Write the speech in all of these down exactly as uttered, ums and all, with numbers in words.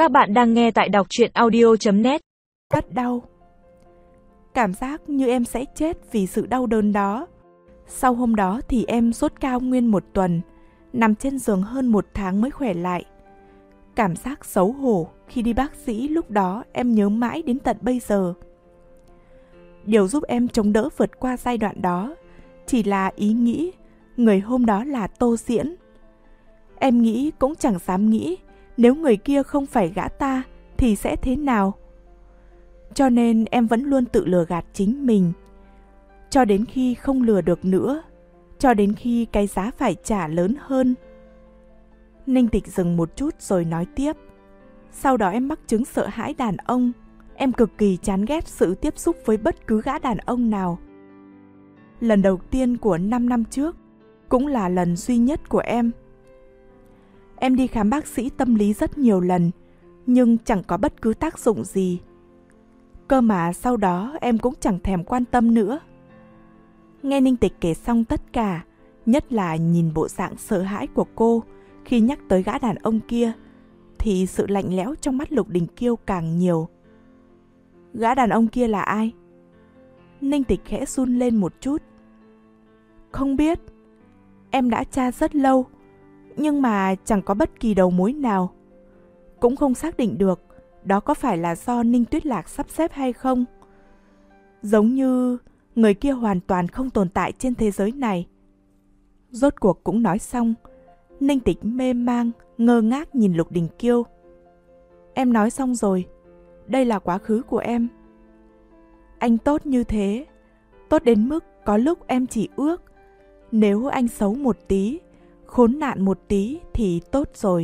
Các bạn đang nghe tại đọc truyện audio chấm net. Rất đau. Cảm giác như em sẽ chết vì sự đau đớn đó. Sau hôm đó thì em sốt cao nguyên một tuần, nằm trên giường hơn một tháng mới khỏe lại. Cảm giác xấu hổ khi đi bác sĩ lúc đó em nhớ mãi đến tận bây giờ. Điều giúp em chống đỡ vượt qua giai đoạn đó chỉ là ý nghĩ người hôm đó là Tô Diễn. Em nghĩ cũng chẳng dám nghĩ nếu người kia không phải gã ta thì sẽ thế nào. Cho nên em vẫn luôn tự lừa gạt chính mình. Cho đến khi không lừa được nữa, cho đến khi cái giá phải trả lớn hơn. Ninh Tịch dừng một chút rồi nói tiếp. Sau đó em mắc chứng sợ hãi đàn ông. Em cực kỳ chán ghét sự tiếp xúc với bất cứ gã đàn ông nào. Lần đầu tiên của năm năm trước, cũng là lần duy nhất của em. Em đi khám bác sĩ tâm lý rất nhiều lần, nhưng chẳng có bất cứ tác dụng gì. Cơ mà sau đó em cũng chẳng thèm quan tâm nữa. Nghe Ninh Tịch kể xong tất cả, nhất là nhìn bộ dạng sợ hãi của cô khi nhắc tới gã đàn ông kia, thì sự lạnh lẽo trong mắt Lục Đình Kiêu càng nhiều. Gã đàn ông kia là ai? Ninh Tịch khẽ run lên một chút. Không biết. Em đã tra rất lâu, nhưng mà chẳng có bất kỳ đầu mối nào. Cũng không xác định được đó có phải là do Ninh Tuyết Lạc sắp xếp hay không. Giống như người kia hoàn toàn không tồn tại trên thế giới này. Rốt cuộc cũng nói xong, Ninh Tịch mê mang, ngơ ngác nhìn Lục Đình Kiêu. Em nói xong rồi, đây là quá khứ của em. Anh tốt như thế, tốt đến mức có lúc em chỉ ước nếu anh xấu một tí, khốn nạn một tí thì tốt rồi.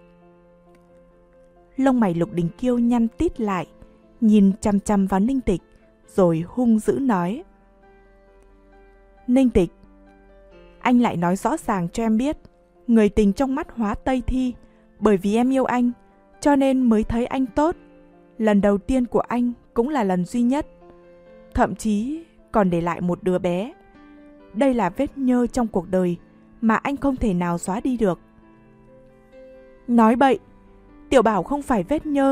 Lông mày Lục Đình Kiêu nhăn tít lại, nhìn chăm chăm vào Ninh Tịch, rồi hung dữ nói. Ninh Tịch, anh lại nói rõ ràng cho em biết, người tình trong mắt hóa Tây Thi, bởi vì em yêu anh, cho nên mới thấy anh tốt. Lần đầu tiên của anh cũng là lần duy nhất, thậm chí còn để lại một đứa bé. Đây là vết nhơ trong cuộc đời mà anh không thể nào xóa đi được. Nói bậy, Tiểu Bảo không phải vết nhơ.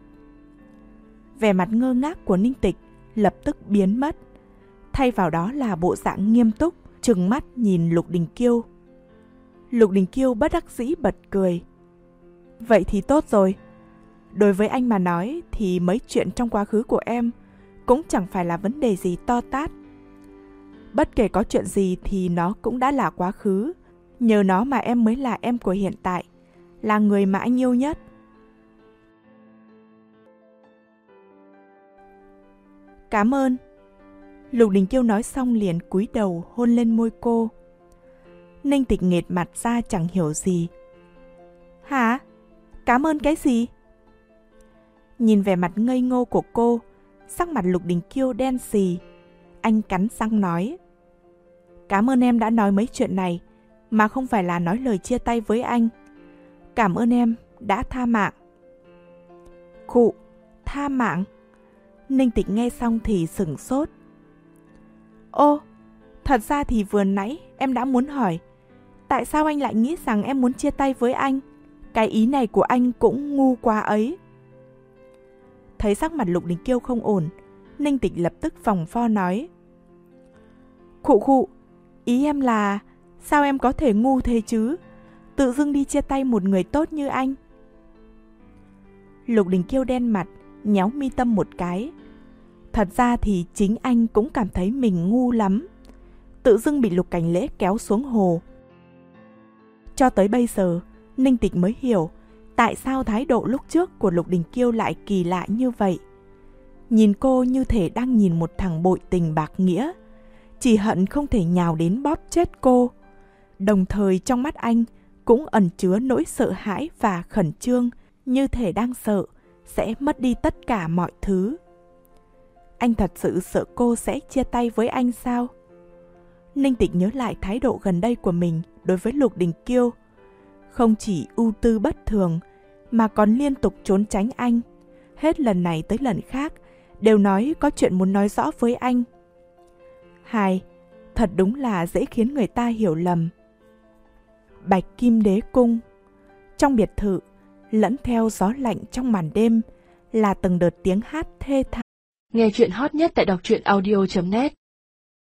Vẻ mặt ngơ ngác của Ninh Tịch lập tức biến mất, thay vào đó là bộ dạng nghiêm túc, trừng mắt nhìn Lục Đình Kiêu. Lục Đình Kiêu bất đắc dĩ bật cười. Vậy thì tốt rồi. Đối với anh mà nói thì mấy chuyện trong quá khứ của em cũng chẳng phải là vấn đề gì to tát. Bất kể có chuyện gì thì nó cũng đã là quá khứ. Nhờ nó mà em mới là em của hiện tại, là người mà anh yêu nhất. Cảm ơn. Lục Đình Kiêu nói xong liền cúi đầu hôn lên môi cô. Ninh Tịch nghệt mặt ra chẳng hiểu gì. Hả? Cảm ơn cái gì? Nhìn vẻ mặt ngây ngô của cô, sắc mặt Lục Đình Kiêu đen xì. Anh cắn răng nói. Cảm ơn em đã nói mấy chuyện này, mà không phải là nói lời chia tay với anh. Cảm ơn em đã tha mạng. Khụ, tha mạng? Ninh Tịch nghe xong thì sửng sốt. Ô, thật ra thì vừa nãy em đã muốn hỏi, tại sao anh lại nghĩ rằng em muốn chia tay với anh? Cái ý này của anh cũng ngu quá ấy. Thấy sắc mặt Lục Đình Kiêu không ổn, Ninh Tịch lập tức vòng vo nói. Khụ khụ, ý em là sao em có thể ngu thế chứ? Tự dưng đi chia tay một người tốt như anh. Lục Đình Kiêu đen mặt, nhéo mi tâm một cái. Thật ra thì chính anh cũng cảm thấy mình ngu lắm. Tự dưng bị Lục Cảnh Lễ kéo xuống hồ. Cho tới bây giờ, Ninh Tịch mới hiểu tại sao thái độ lúc trước của Lục Đình Kiêu lại kỳ lạ như vậy. Nhìn cô như thể đang nhìn một thằng bội tình bạc nghĩa, chỉ hận không thể nhào đến bóp chết cô. Đồng thời trong mắt anh cũng ẩn chứa nỗi sợ hãi và khẩn trương, như thể đang sợ sẽ mất đi tất cả mọi thứ. Anh thật sự sợ cô sẽ chia tay với anh sao? Ninh Tịch nhớ lại thái độ gần đây của mình đối với Lục Đình Kiêu. Không chỉ ưu tư bất thường, mà còn liên tục trốn tránh anh. Hết lần này tới lần khác, đều nói có chuyện muốn nói rõ với anh. Hài, thật đúng là dễ khiến người ta hiểu lầm. Bạch Kim Đế Cung. Trong biệt thự, lẫn theo gió lạnh trong màn đêm là từng đợt tiếng hát thê thảm. Nghe chuyện hot nhất tại đọc truyện audio chấm net.